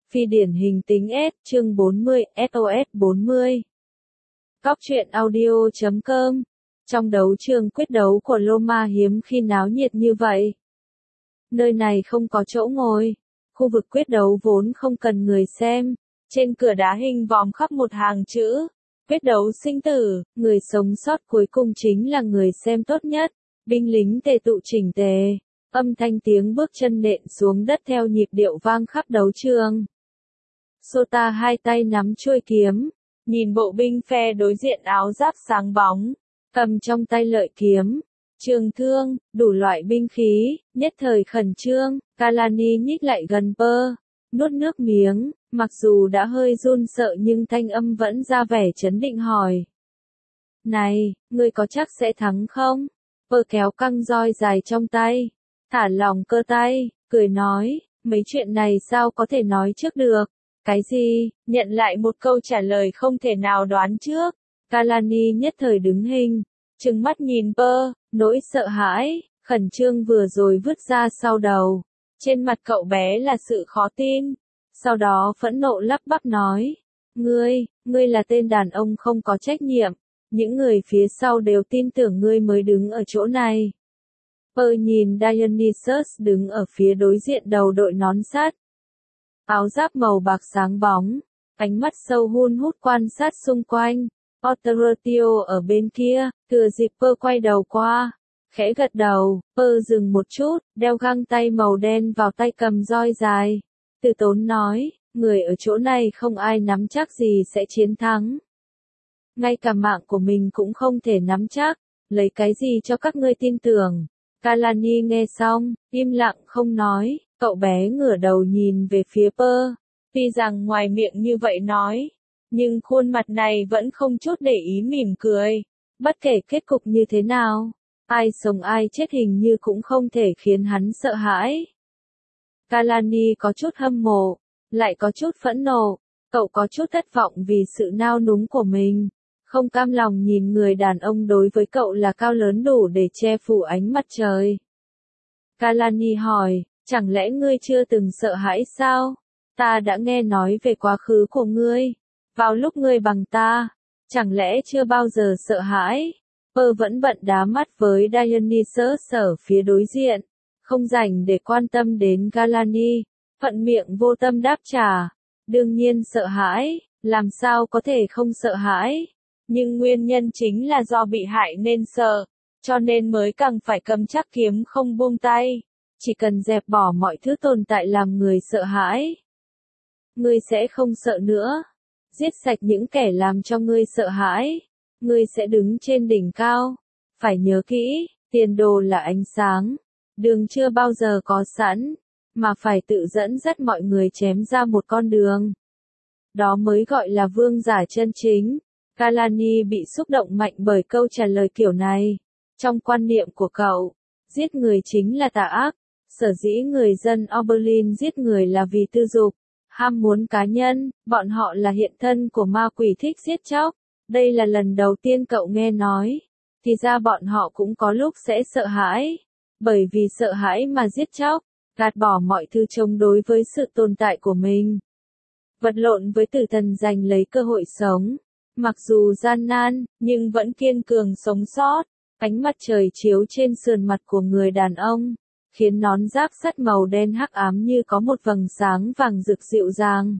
Phi điển hình tính S, chương 40, SOS 40. Cóc truyện audio.com. Trong đấu trường quyết đấu của Loma hiếm khi náo nhiệt như vậy. Nơi này không có chỗ ngồi. Khu vực quyết đấu vốn không cần người xem. Trên cửa đá hình vòm khắp một hàng chữ. Quyết đấu sinh tử, người sống sót cuối cùng chính là người xem tốt nhất. Binh lính tề tụ chỉnh tề. Âm thanh tiếng bước chân nện xuống đất theo nhịp điệu vang khắp đấu trường. Sota hai tay nắm chuôi kiếm, nhìn bộ binh phe đối diện áo giáp sáng bóng, cầm trong tay lợi kiếm, trường thương, đủ loại binh khí, nhất thời khẩn trương. Kalani nhích lại gần Pơ, nuốt nước miếng, mặc dù đã hơi run sợ nhưng thanh âm vẫn ra vẻ trấn định hỏi. Này, ngươi có chắc sẽ thắng không? Pơ kéo căng roi dài trong tay, thả lỏng cơ tay, cười nói, mấy chuyện này sao có thể nói trước được? Cái gì? Nhận lại một câu trả lời không thể nào đoán trước. Kalani nhất thời đứng hình, trừng mắt nhìn Pơ, nỗi sợ hãi, khẩn trương vừa rồi vứt ra sau đầu. Trên mặt cậu bé là sự khó tin. Sau đó phẫn nộ lắp bắp nói, ngươi là tên đàn ông không có trách nhiệm. Những người phía sau đều tin tưởng ngươi mới đứng ở chỗ này. Pơ nhìn Dionysus đứng ở phía đối diện đầu đội nón sắt. Áo giáp màu bạc sáng bóng, ánh mắt sâu hun hút quan sát xung quanh. Oterotio ở bên kia, thừa dịp Pơ quay đầu qua, khẽ gật đầu. Pơ dừng một chút, đeo găng tay màu đen vào tay cầm roi dài. Từ tốn nói, người ở chỗ này không ai nắm chắc gì sẽ chiến thắng. Ngay cả mạng của mình cũng không thể nắm chắc, lấy cái gì cho các ngươi tin tưởng. Kalani nghe xong, im lặng không nói. Cậu bé ngửa đầu nhìn về phía Pơ. Tuy rằng ngoài miệng như vậy nói, nhưng khuôn mặt này vẫn không chút để ý mỉm cười. Bất kể kết cục như thế nào, ai sống ai chết hình như cũng không thể khiến hắn sợ hãi. Kalani có chút hâm mộ, lại có chút phẫn nộ. Cậu có chút thất vọng vì sự nao núng của mình. Không cam lòng nhìn người đàn ông đối với cậu là cao lớn đủ để che phủ ánh mặt trời. Kalani hỏi. Chẳng lẽ ngươi chưa từng sợ hãi sao? Ta đã nghe nói về quá khứ của ngươi. Vào lúc ngươi bằng ta, chẳng lẽ chưa bao giờ sợ hãi? Pơ vẫn bận đá mắt với Dionysus ở phía đối diện, không rảnh để quan tâm đến Kalani. Phận miệng vô tâm đáp trả. Đương nhiên sợ hãi, làm sao có thể không sợ hãi? Nhưng nguyên nhân chính là do bị hại nên sợ, cho nên mới càng phải cầm chắc kiếm không buông tay. Chỉ cần dẹp bỏ mọi thứ tồn tại làm người sợ hãi, ngươi sẽ không sợ nữa. Giết sạch những kẻ làm cho ngươi sợ hãi, ngươi sẽ đứng trên đỉnh cao. Phải nhớ kỹ, tiền đồ là ánh sáng, đường chưa bao giờ có sẵn, mà phải tự dẫn dắt mọi người chém ra một con đường. Đó mới gọi là vương giả chân chính. Kalani bị xúc động mạnh bởi câu trả lời kiểu này. Trong quan niệm của cậu, giết người chính là tà ác. Sở dĩ người dân Oberlin giết người là vì tư dục, ham muốn cá nhân, bọn họ là hiện thân của ma quỷ thích giết chóc. Đây là lần đầu tiên cậu nghe nói. Thì ra bọn họ cũng có lúc sẽ sợ hãi. Bởi vì sợ hãi mà giết chóc, gạt bỏ mọi thứ chống đối với sự tồn tại của mình. Vật lộn với tử thần giành lấy cơ hội sống. Mặc dù gian nan, nhưng vẫn kiên cường sống sót. Ánh mặt trời chiếu trên sườn mặt của người đàn ông, khiến nón giáp sắt màu đen hắc ám như có một vầng sáng vàng rực dịu dàng.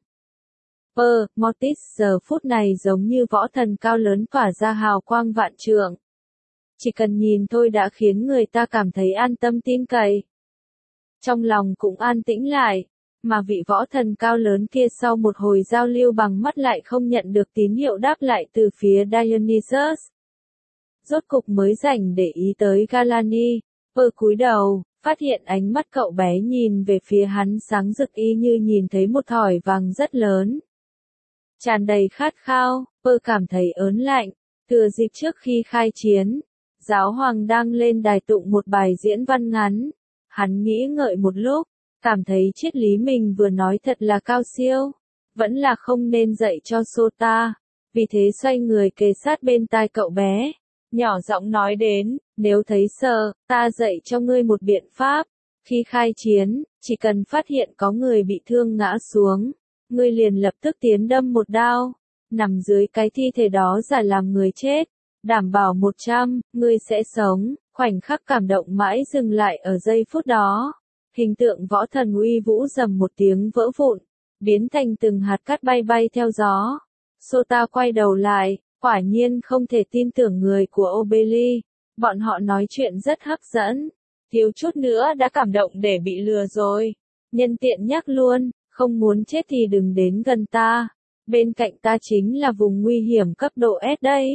Pơ, Mortis giờ phút này giống như võ thần cao lớn tỏa ra hào quang vạn trượng. Chỉ cần nhìn thôi đã khiến người ta cảm thấy an tâm tin cậy. Trong lòng cũng an tĩnh lại, mà vị võ thần cao lớn kia sau một hồi giao lưu bằng mắt lại không nhận được tín hiệu đáp lại từ phía Dionysus. Rốt cục mới rảnh để ý tới Kalani. Pơ cúi đầu, phát hiện ánh mắt cậu bé nhìn về phía hắn sáng rực y như nhìn thấy một thỏi vàng rất lớn. Tràn đầy khát khao, Pơ cảm thấy ớn lạnh. Thừa dịp trước khi khai chiến, giáo hoàng đang lên đài tụng một bài diễn văn ngắn. Hắn nghĩ ngợi một lúc, cảm thấy triết lý mình vừa nói thật là cao siêu. Vẫn là không nên dạy cho Sota. Vì thế xoay người kề sát bên tai cậu bé. Nhỏ giọng nói đến, nếu thấy sợ, ta dạy cho ngươi một biện pháp. Khi khai chiến, chỉ cần phát hiện có người bị thương ngã xuống, ngươi liền lập tức tiến đâm một đao, nằm dưới cái thi thể đó giả làm người chết, đảm bảo 100, ngươi sẽ sống. Khoảnh khắc cảm động mãi dừng lại ở giây phút đó. Hình tượng võ thần uy vũ rầm một tiếng vỡ vụn, biến thành từng hạt cát bay bay theo gió. Sota quay đầu lại, quả nhiên không thể tin tưởng người của Obeli. Bọn họ nói chuyện rất hấp dẫn, thiếu chút nữa đã cảm động để bị lừa rồi. Nhân tiện nhắc luôn, không muốn chết thì đừng đến gần ta. Bên cạnh ta chính là vùng nguy hiểm cấp độ S đấy.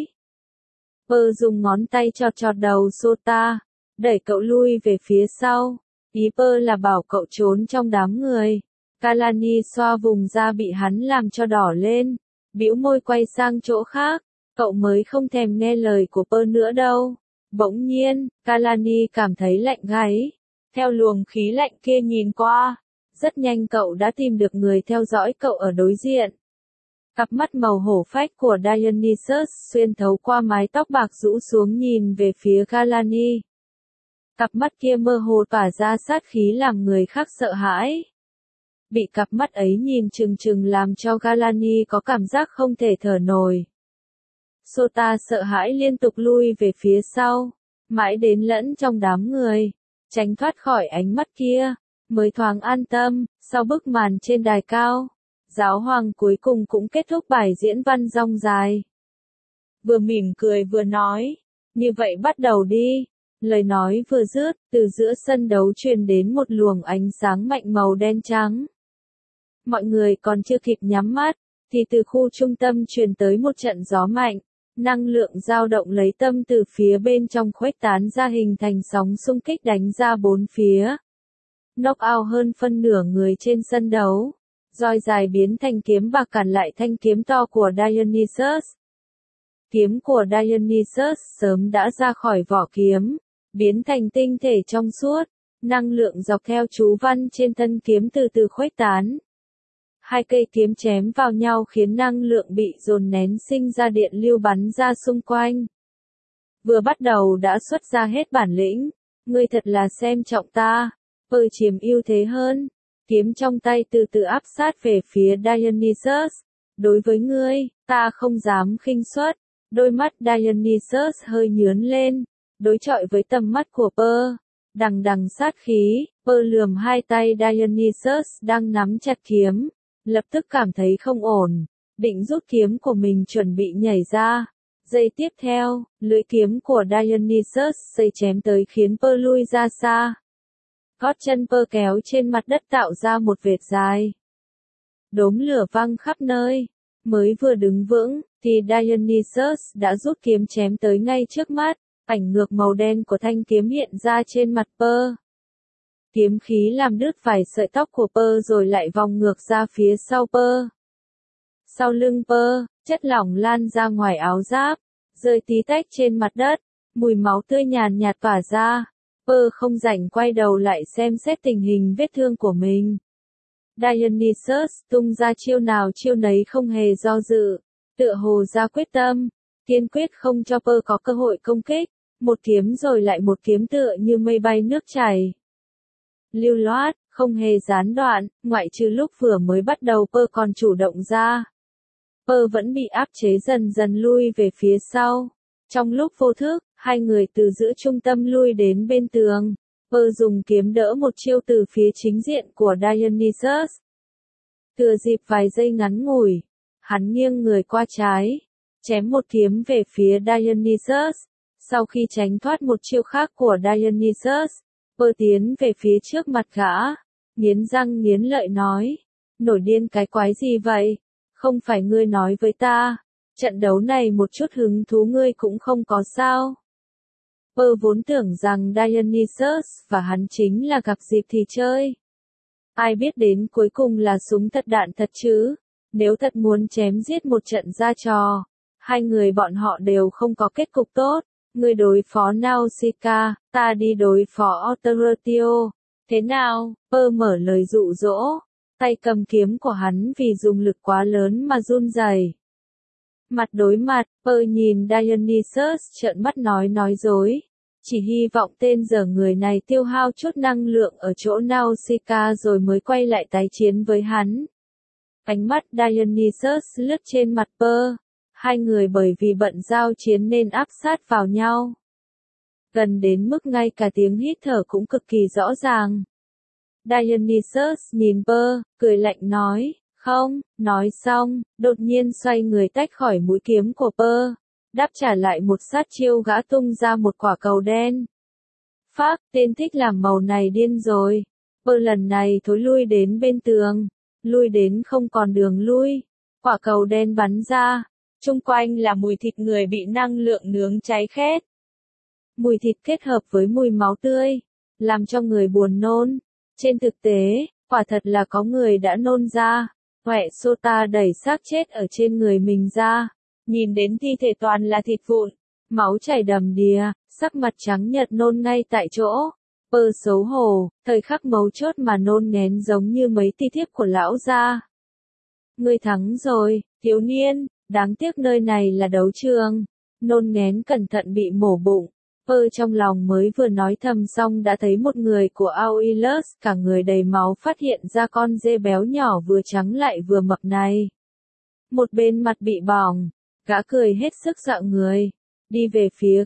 Pơ dùng ngón tay chọt chọt đầu Sota, đẩy cậu lui về phía sau. Ý Pơ là bảo cậu trốn trong đám người. Kalani xoa vùng da bị hắn làm cho đỏ lên, bĩu môi quay sang chỗ khác. Cậu mới không thèm nghe lời của Pơ nữa đâu. Bỗng nhiên, Kalani cảm thấy lạnh gáy. Theo luồng khí lạnh kia nhìn qua, rất nhanh cậu đã tìm được người theo dõi cậu ở đối diện. Cặp mắt màu hổ phách của Dionysus xuyên thấu qua mái tóc bạc rũ xuống nhìn về phía Kalani. Cặp mắt kia mơ hồ tỏa ra sát khí làm người khác sợ hãi. Bị cặp mắt ấy nhìn chừng chừng làm cho Kalani có cảm giác không thể thở nổi. Sota sợ hãi liên tục lui về phía sau, mãi đến lẫn trong đám người, tránh thoát khỏi ánh mắt kia, mới thoáng an tâm. Sau bức màn trên đài cao, giáo hoàng cuối cùng cũng kết thúc bài diễn văn dong dài. Vừa mỉm cười vừa nói, như vậy bắt đầu đi. Lời nói vừa dứt, từ giữa sân đấu truyền đến một luồng ánh sáng mạnh màu đen trắng. Mọi người còn chưa kịp nhắm mắt, thì từ khu trung tâm truyền tới một trận gió mạnh. Năng lượng dao động lấy tâm từ phía bên trong khuếch tán ra hình thành sóng xung kích đánh ra bốn phía. Knock out hơn phân nửa người trên sân đấu. Roi dài biến thành kiếm bạc cản lại thanh kiếm to của Dionysus. Kiếm của Dionysus sớm đã ra khỏi vỏ kiếm, biến thành tinh thể trong suốt. Năng lượng dọc theo chú văn trên thân kiếm từ từ khuếch tán. Hai cây kiếm chém vào nhau khiến năng lượng bị dồn nén sinh ra điện lưu bắn ra xung quanh. Vừa bắt đầu đã xuất ra hết bản lĩnh, ngươi thật là xem trọng ta, Pơ chiếm ưu thế hơn. Kiếm trong tay từ từ áp sát về phía Dionysus. Đối với ngươi, ta không dám khinh suất. Đôi mắt Dionysus hơi nhướng lên, đối chọi với tầm mắt của Pơ. Đằng đằng sát khí, Pơ lườm hai tay Dionysus đang nắm chặt kiếm. Lập tức cảm thấy không ổn, định rút kiếm của mình chuẩn bị nhảy ra. Giây tiếp theo, lưỡi kiếm của Dionysus xây chém tới khiến Pơ lui ra xa. Gót chân Pơ kéo trên mặt đất tạo ra một vệt dài. Đốm lửa văng khắp nơi. Mới vừa đứng vững, thì Dionysus đã rút kiếm chém tới ngay trước mắt. Ảnh ngược màu đen của thanh kiếm hiện ra trên mặt Pơ. Kiếm khí làm đứt vài sợi tóc của Pơ rồi lại vòng ngược ra phía sau Pơ. Sau lưng Pơ, chất lỏng lan ra ngoài áo giáp, rơi tí tách trên mặt đất, mùi máu tươi nhàn nhạt tỏa ra. Pơ không rảnh quay đầu lại xem xét tình hình vết thương của mình. Dionysus tung ra chiêu nào chiêu nấy không hề do dự, tựa hồ ra quyết tâm, kiên quyết không cho Pơ có cơ hội công kích, một kiếm rồi lại một kiếm tựa như mây bay nước chảy. Lưu loát, không hề gián đoạn, ngoại trừ lúc vừa mới bắt đầu Pơ còn chủ động ra. Pơ vẫn bị áp chế dần dần lui về phía sau. Trong lúc vô thức, hai người từ giữa trung tâm lui đến bên tường. Pơ dùng kiếm đỡ một chiêu từ phía chính diện của Dionysus. Thừa dịp vài giây ngắn ngủi, hắn nghiêng người qua trái, chém một kiếm về phía Dionysus. Sau khi tránh thoát một chiêu khác của Dionysus, Pơ tiến về phía trước mặt gã, nghiến răng nghiến lợi nói, nổi điên cái quái gì vậy, không phải ngươi nói với ta, trận đấu này một chút hứng thú ngươi cũng không có sao. Pơ vốn tưởng rằng Dionysus và hắn chính là gặp dịp thì chơi. Ai biết đến cuối cùng là súng thật đạn thật chứ, nếu thật muốn chém giết một trận ra trò, hai người bọn họ đều không có kết cục tốt. Ngươi đối phó Nausicaa, ta đi đối phó Otterotio. Thế nào? Pơ mở lời dụ dỗ. Tay cầm kiếm của hắn vì dùng lực quá lớn mà run rẩy. Mặt đối mặt, Pơ nhìn Dionysus trợn mắt nói dối. Chỉ hy vọng tên dở người này tiêu hao chút năng lượng ở chỗ Nausicaa rồi mới quay lại tái chiến với hắn. Ánh mắt Dionysus lướt trên mặt Pearl. Hai người bởi vì bận giao chiến nên áp sát vào nhau. Gần đến mức ngay cả tiếng hít thở cũng cực kỳ rõ ràng. Dionysus nhìn Pearl, cười lạnh nói, không, nói xong, đột nhiên xoay người tách khỏi mũi kiếm của Pearl, đáp trả lại một sát chiêu gã tung ra một quả cầu đen. Phác, tên thích làm màu này điên rồi. Pearl lần này thối lui đến bên tường, lui đến không còn đường lui. Quả cầu đen bắn ra, chung quanh là mùi thịt người bị năng lượng nướng cháy khét. Mùi thịt kết hợp với mùi máu tươi, làm cho người buồn nôn. Trên thực tế, quả thật là có người đã nôn ra. Huệ Sota đẩy xác chết ở trên người mình ra, nhìn đến thi thể toàn là thịt vụn, máu chảy đầm đìa, sắc mặt trắng nhợt nôn ngay tại chỗ. Pearl xấu hổ, thời khắc mấu chốt mà nôn ngén giống như mấy ti thiếp của lão gia. Ngươi thắng rồi, thiếu niên, đáng tiếc nơi này là đấu trường. Nôn ngén cẩn thận bị mổ bụng. Pearl trong lòng mới vừa nói thầm xong đã thấy một người của Aoilus cả người đầy máu phát hiện ra con dê béo nhỏ vừa trắng lại vừa mập này. Một bên mặt bị bỏng, gã cười hết sức dọa người. Đi về phía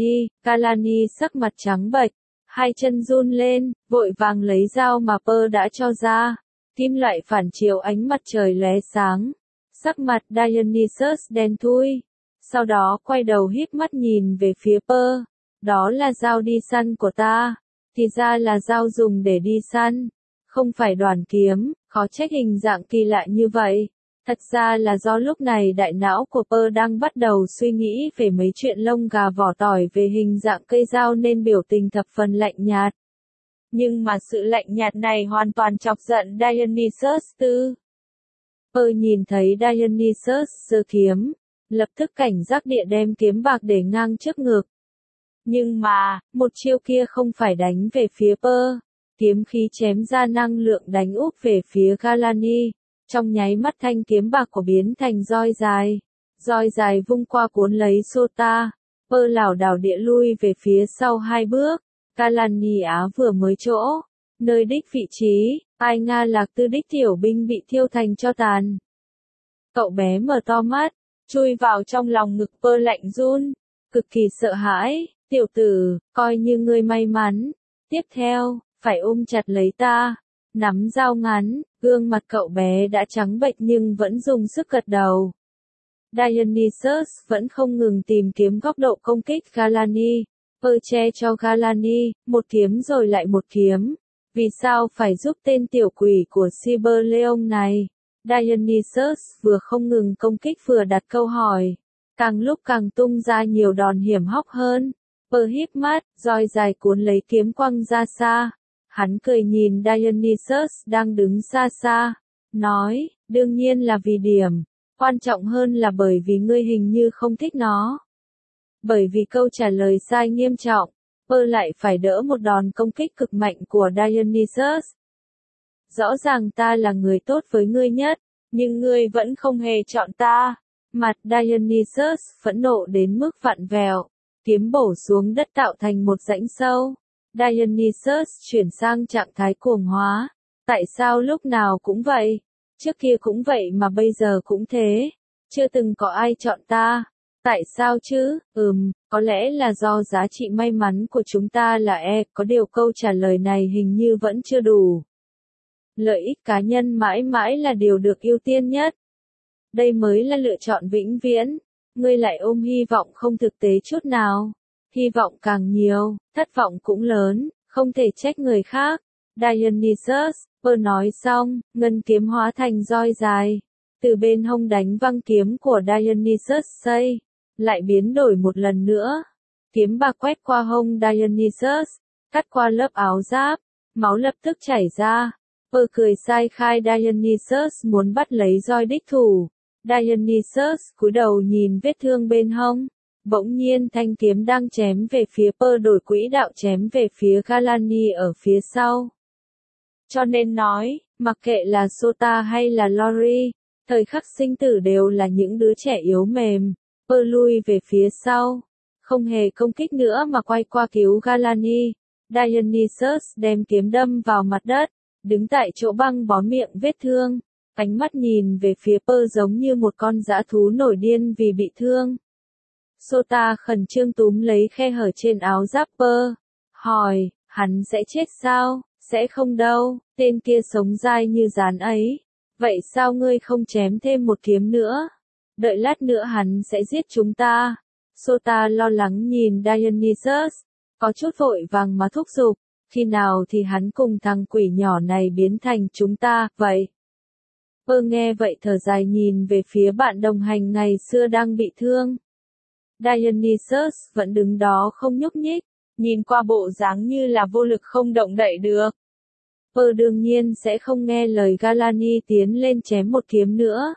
Kalani sắc mặt trắng bệch, hai chân run lên, vội vàng lấy dao mà Pearl đã cho ra. Kim loại phản chiếu ánh mặt trời lóe sáng. Sắc mặt Dionysus đen thui. Sau đó quay đầu híp mắt nhìn về phía Pearl. Đó là dao đi săn của ta. Thì ra là dao dùng để đi săn. Không phải đoàn kiếm, khó trách hình dạng kỳ lạ như vậy. Thật ra là do lúc này đại não của Pearl đang bắt đầu suy nghĩ về mấy chuyện lông gà vỏ tỏi về hình dạng cây dao nên biểu tình thập phần lạnh nhạt. Nhưng mà sự lạnh nhạt này hoàn toàn chọc giận Dionysus tư. Pearl nhìn thấy Dionysus giơ kiếm, lập tức cảnh giác địa đem kiếm bạc để ngang trước ngực. Nhưng mà, một chiêu kia không phải đánh về phía Pearl, kiếm khí chém ra năng lượng đánh úp về phía Kalani. Trong nháy mắt thanh kiếm bạc của biến thành roi dài vung qua cuốn lấy Sota. Pearl lảo đảo địa lui về phía sau hai bước. Kalani á vừa mới chỗ, nơi đích vị trí, Ai Nga Lạc Tư đích tiểu binh bị thiêu thành tro tàn. Cậu bé mở to mắt, chui vào trong lòng ngực Pearl lạnh run, cực kỳ sợ hãi. Tiểu tử, coi như ngươi may mắn. Tiếp theo, phải ôm chặt lấy ta. Nắm dao ngắn, gương mặt cậu bé đã trắng bệch nhưng vẫn dùng sức gật đầu. Dionysus vẫn không ngừng tìm kiếm góc độ công kích Kalani. Pearl che cho Kalani, một kiếm rồi lại một kiếm. Vì sao phải giúp tên tiểu quỷ của Cyberleon này? Dionysus vừa không ngừng công kích vừa đặt câu hỏi. Càng lúc càng tung ra nhiều đòn hiểm hóc hơn. Pearl híp mắt, roi dài cuốn lấy kiếm quăng ra xa. Hắn cười nhìn Dionysus đang đứng xa xa. Nói, đương nhiên là vì điểm. Quan trọng hơn là bởi vì ngươi hình như không thích nó. Bởi vì câu trả lời sai nghiêm trọng, Pearl lại phải đỡ một đòn công kích cực mạnh của Dionysus. Rõ ràng ta là người tốt với ngươi nhất, nhưng ngươi vẫn không hề chọn ta. Mặt Dionysus phẫn nộ đến mức vặn vẹo, kiếm bổ xuống đất tạo thành một rãnh sâu. Dionysus chuyển sang trạng thái cuồng hóa. Tại sao lúc nào cũng vậy? Trước kia cũng vậy mà bây giờ cũng thế. Chưa từng có ai chọn ta. Tại sao chứ? Có lẽ là do giá trị may mắn của chúng ta là có điều câu trả lời này hình như vẫn chưa đủ. Lợi ích cá nhân mãi mãi là điều được ưu tiên nhất. Đây mới là lựa chọn vĩnh viễn. Ngươi lại ôm hy vọng không thực tế chút nào. Hy vọng càng nhiều, thất vọng cũng lớn, không thể trách người khác. Dionysus, Pearl nói xong, ngân kiếm hóa thành roi dài. Từ bên hông đánh văng kiếm của Dionysus xây, lại biến đổi một lần nữa. Kiếm bạc quét qua hông Dionysus, cắt qua lớp áo giáp, máu lập tức chảy ra. Pearl cười sai khai Dionysus muốn bắt lấy roi đích thủ. Dionysus cúi đầu nhìn vết thương bên hông. Bỗng nhiên thanh kiếm đang chém về phía Pearl đổi quỹ đạo chém về phía Kalani ở phía sau. Cho nên nói, mặc kệ là Sota hay là Lori, thời khắc sinh tử đều là những đứa trẻ yếu mềm. Pearl lui về phía sau, không hề công kích nữa mà quay qua cứu Kalani. Dionysus đem kiếm đâm vào mặt đất, đứng tại chỗ băng bó miệng vết thương. Ánh mắt nhìn về phía Pearl giống như một con dã thú nổi điên vì bị thương. Sota khẩn trương túm lấy khe hở trên áo giáp Pearl, hỏi, hắn sẽ chết sao? Sẽ không đâu, tên kia sống dai như rán ấy. Vậy sao ngươi không chém thêm một kiếm nữa? Đợi lát nữa hắn sẽ giết chúng ta. Sota lo lắng nhìn Dionysus, có chút vội vàng mà thúc giục, khi nào thì hắn cùng thằng quỷ nhỏ này biến thành chúng ta, vậy? Pearl nghe vậy thở dài nhìn về phía bạn đồng hành ngày xưa đang bị thương. Dionysus vẫn đứng đó không nhúc nhích, nhìn qua bộ dáng như là vô lực không động đậy được. Pearl đương nhiên sẽ không nghe lời Galani tiến lên chém một kiếm nữa.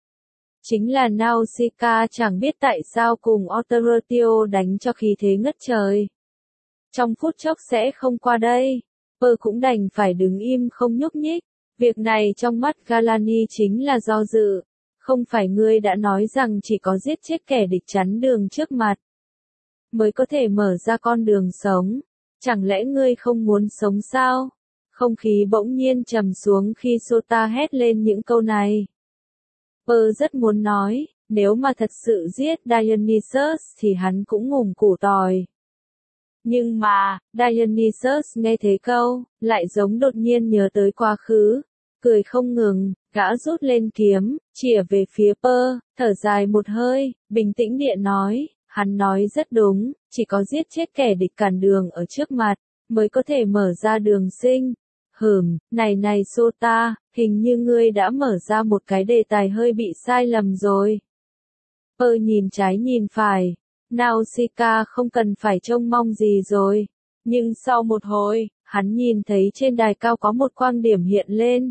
Chính là Nausicaa chẳng biết tại sao cùng Oterotio đánh cho khí thế ngất trời. Trong phút chốc sẽ không qua đây, Pearl cũng đành phải đứng im không nhúc nhích. Việc này trong mắt Galani chính là do dự. Không phải ngươi đã nói rằng chỉ có giết chết kẻ địch chắn đường trước mặt mới có thể mở ra con đường sống. Chẳng lẽ ngươi không muốn sống sao? Không khí bỗng nhiên trầm xuống khi Sota hét lên những câu này. Pearl rất muốn nói, nếu mà thật sự giết Dionysus thì hắn cũng ngủm củ tỏi. Nhưng mà, Dionysus nghe thấy câu, lại giống đột nhiên nhớ tới quá khứ, cười không ngừng, gã rút lên kiếm, chĩa về phía Pearl, thở dài một hơi, bình tĩnh địa nói, hắn nói rất đúng, chỉ có giết chết kẻ địch cản đường ở trước mặt, mới có thể mở ra đường sinh. Này Sota, hình như ngươi đã mở ra một cái đề tài hơi bị sai lầm rồi. Pearl nhìn trái nhìn phải, Nausicaa không cần phải trông mong gì rồi. Nhưng sau một hồi, hắn nhìn thấy trên đài cao có một quang điểm hiện lên.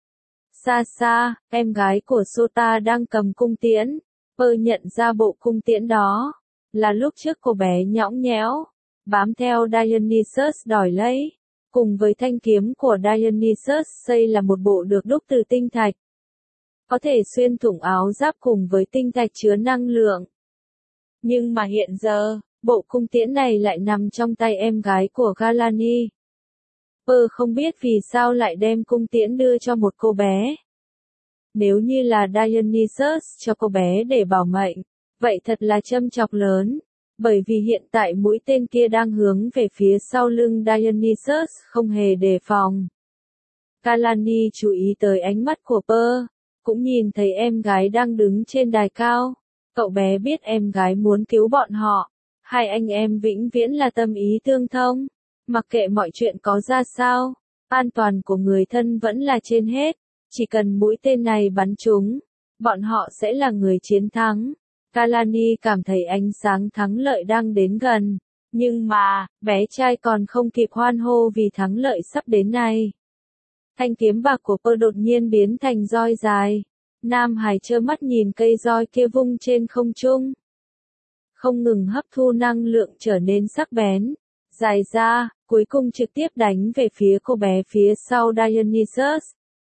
Xa xa, em gái của Sota đang cầm cung tiễn. Pearl nhận ra bộ cung tiễn đó là lúc trước cô bé nhõng nhẽo, bám theo Dionysus đòi lấy. Cùng với thanh kiếm của Dionysus xây là một bộ được đúc từ tinh thạch. Có thể xuyên thủng áo giáp cùng với tinh thạch chứa năng lượng. Nhưng mà hiện giờ, bộ cung tiễn này lại nằm trong tay em gái của Galani. Pearl không biết vì sao lại đem cung tiễn đưa cho một cô bé. Nếu như là Dionysus cho cô bé để bảo mệnh, vậy thật là châm chọc lớn. Bởi vì hiện tại mũi tên kia đang hướng về phía sau lưng Dionysus không hề đề phòng. Galani chú ý tới ánh mắt của Pearl, cũng nhìn thấy em gái đang đứng trên đài cao. Cậu bé biết em gái muốn cứu bọn họ. Hai anh em vĩnh viễn là tâm ý tương thông. Mặc kệ mọi chuyện có ra sao, an toàn của người thân vẫn là trên hết. Chỉ cần mũi tên này bắn trúng, bọn họ sẽ là người chiến thắng. Galani cảm thấy ánh sáng thắng lợi đang đến gần, nhưng mà, bé trai còn không kịp hoan hô vì thắng lợi sắp đến này. Thanh kiếm bạc của Pearl đột nhiên biến thành roi dài. Nam Hải trơ mắt nhìn cây roi kia vung trên không trung. Không ngừng hấp thu năng lượng trở nên sắc bén, dài ra, cuối cùng trực tiếp đánh về phía cô bé phía sau Dionysus.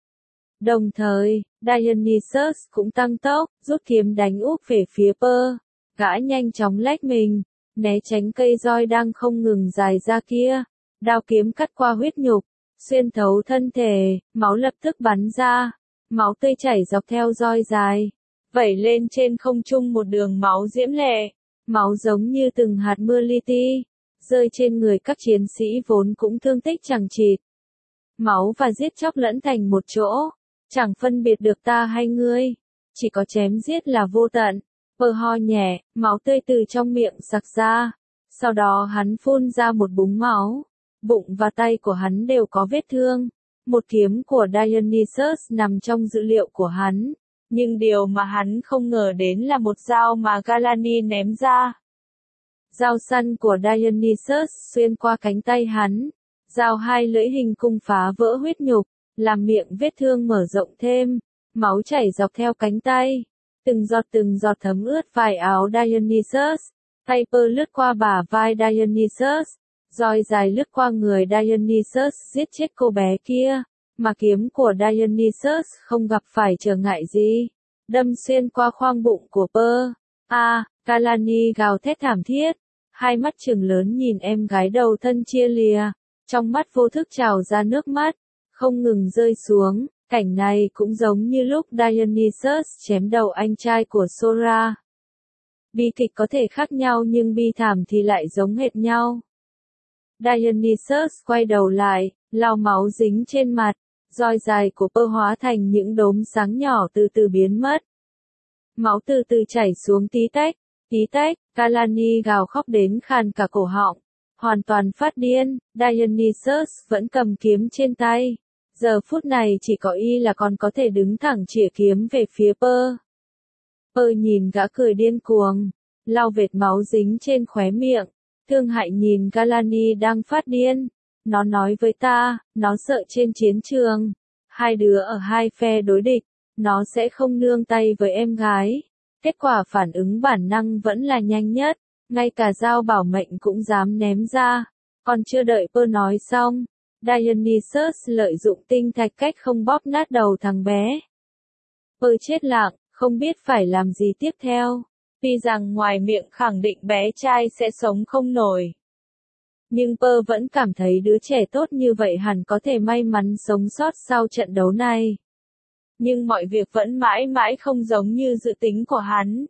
Đồng thời, Dionysus cũng tăng tốc, rút kiếm đánh úp về phía Pearl. Gã nhanh chóng lách mình, né tránh cây roi đang không ngừng dài ra kia. Đao kiếm cắt qua huyết nhục, xuyên thấu thân thể, máu lập tức bắn ra. Máu tươi chảy dọc theo roi dài, vẩy lên trên không trung một đường máu diễm lệ. Máu giống như từng hạt mưa li ti, rơi trên người các chiến sĩ vốn cũng thương tích chẳng chịt. Máu và giết chóc lẫn thành một chỗ. Chẳng phân biệt được ta hay ngươi, chỉ có chém giết là vô tận. Pearl ho nhẹ, máu tươi từ trong miệng sặc ra. Sau đó hắn phun ra một búng máu. Bụng và tay của hắn đều có vết thương. Một kiếm của Dionysus nằm trong dữ liệu của hắn. Nhưng điều mà hắn không ngờ đến là một dao mà Galani ném ra. Dao săn của Dionysus xuyên qua cánh tay hắn. Dao hai lưỡi hình cung phá vỡ huyết nhục, làm miệng vết thương mở rộng thêm, máu chảy dọc theo cánh tay, từng giọt thấm ướt vải áo Dionysus. Tay Pearl lướt qua bả vai Dionysus, roi dài lướt qua người Dionysus giết chết cô bé kia, mà kiếm của Dionysus không gặp phải trở ngại gì, đâm xuyên qua khoang bụng của Pearl. Galani gào thét thảm thiết, hai mắt trừng lớn nhìn em gái đầu thân chia lìa, trong mắt vô thức trào ra nước mắt, không ngừng rơi xuống. Cảnh này cũng giống như lúc Dionysus chém đầu anh trai của Sora. Bi kịch có thể khác nhau nhưng bi thảm thì lại giống hệt nhau. Dionysus quay đầu lại, lau máu dính trên mặt, roi dài của Pơ hóa thành những đốm sáng nhỏ từ từ biến mất. Máu từ từ chảy xuống tí tách, Kalani gào khóc đến khàn cả cổ họng, hoàn toàn phát điên. Dionysus vẫn cầm kiếm trên tay. Giờ phút này chỉ có y là còn có thể đứng thẳng chĩa kiếm về phía Pơ. Pơ nhìn gã cười điên cuồng, lau vệt máu dính trên khóe miệng, thương hại nhìn Kalani đang phát điên. Nó nói với ta, nó sợ trên chiến trường, hai đứa ở hai phe đối địch, nó sẽ không nương tay với em gái. Kết quả phản ứng bản năng vẫn là nhanh nhất, ngay cả dao bảo mệnh cũng dám ném ra. Còn chưa đợi Pơ nói xong, Dionysus lợi dụng tinh thạch cách không bóp nát đầu thằng bé. Pơ chết lặng, không biết phải làm gì tiếp theo. Tuy rằng ngoài miệng khẳng định bé trai sẽ sống không nổi, nhưng Pơ vẫn cảm thấy đứa trẻ tốt như vậy hẳn có thể may mắn sống sót sau trận đấu này. Nhưng mọi việc vẫn mãi mãi không giống như dự tính của hắn.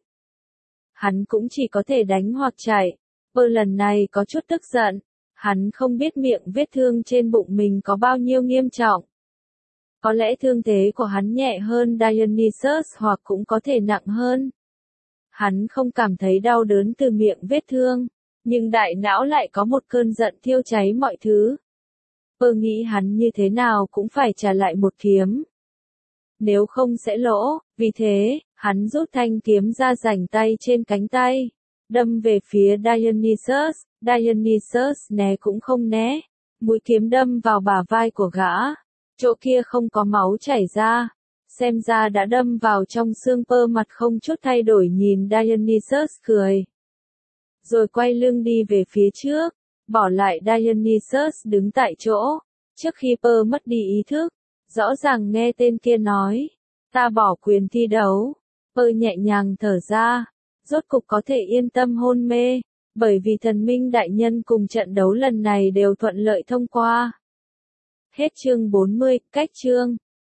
Hắn cũng chỉ có thể đánh hoặc chạy. Pơ lần này có chút tức giận. Hắn không biết miệng vết thương trên bụng mình có bao nhiêu nghiêm trọng. Có lẽ thương thế của hắn nhẹ hơn Dionysus hoặc cũng có thể nặng hơn. Hắn không cảm thấy đau đớn từ miệng vết thương, nhưng đại não lại có một cơn giận thiêu cháy mọi thứ. Pơ nghĩ hắn như thế nào cũng phải trả lại một kiếm. Nếu không sẽ lỗ, vì thế, hắn rút thanh kiếm ra rảnh tay trên cánh tay, đâm về phía Dionysus. Dionysus né cũng không né, mũi kiếm đâm vào bả vai của gã, chỗ kia không có máu chảy ra, xem ra đã đâm vào trong xương. Pơ mặt không chút thay đổi nhìn Dionysus cười, rồi quay lưng đi về phía trước, bỏ lại Dionysus đứng tại chỗ. Trước khi Pơ mất đi ý thức, rõ ràng nghe tên kia nói, ta bỏ quyền thi đấu. Pơ nhẹ nhàng thở ra, rốt cục có thể yên tâm hôn mê, bởi vì thần minh đại nhân cùng trận đấu lần này đều thuận lợi thông qua. Hết chương 40, cách chương.